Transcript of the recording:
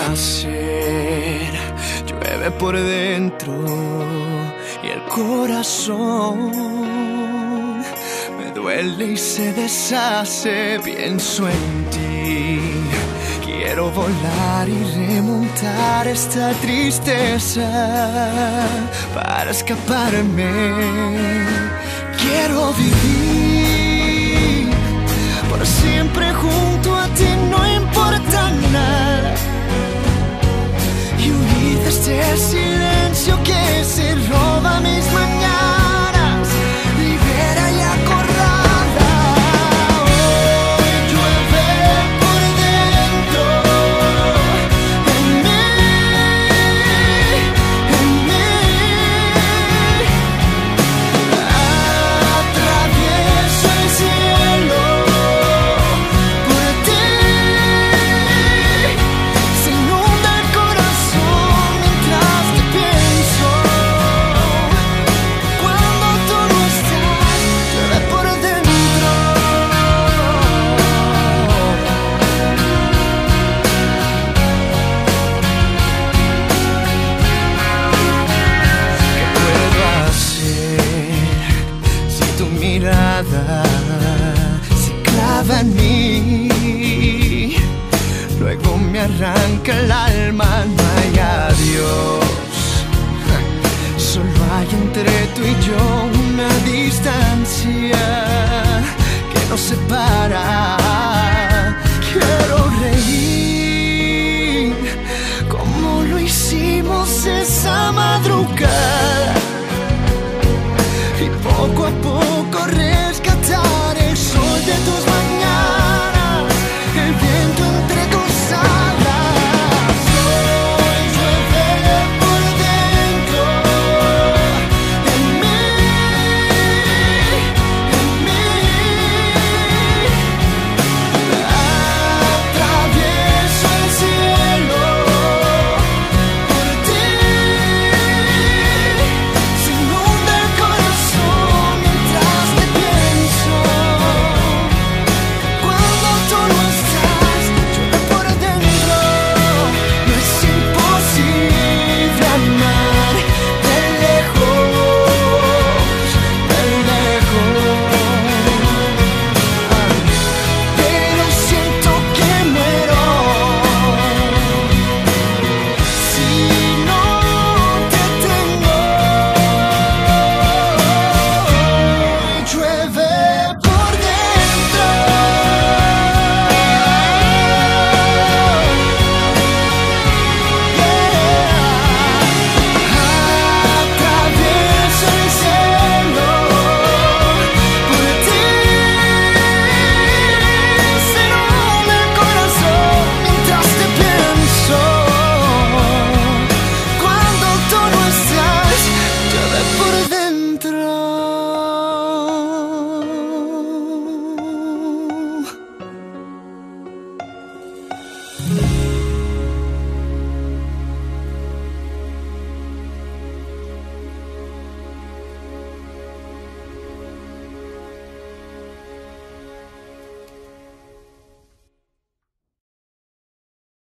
hacer? Llueve por dentro y el corazón me duele y se deshace. Pienso en ti, quiero volar y remontar esta tristeza para escaparme. Quiero vivir por siempre junto a ti, no importa nada, y huir de este silencio que se roba mis mañanas, libera y acordada. Hoy llueve por dentro, en mí, atravieso el cielo por ti, se inunda el corazón mientras te pienso. Cuando tú no estás, llueve por dentro. ¿Qué puedo hacer si tu mirada se clava en mí? Luego me arranca el alma, no hay adiós. Solo hay entre tú y yo una distancia que nos separa.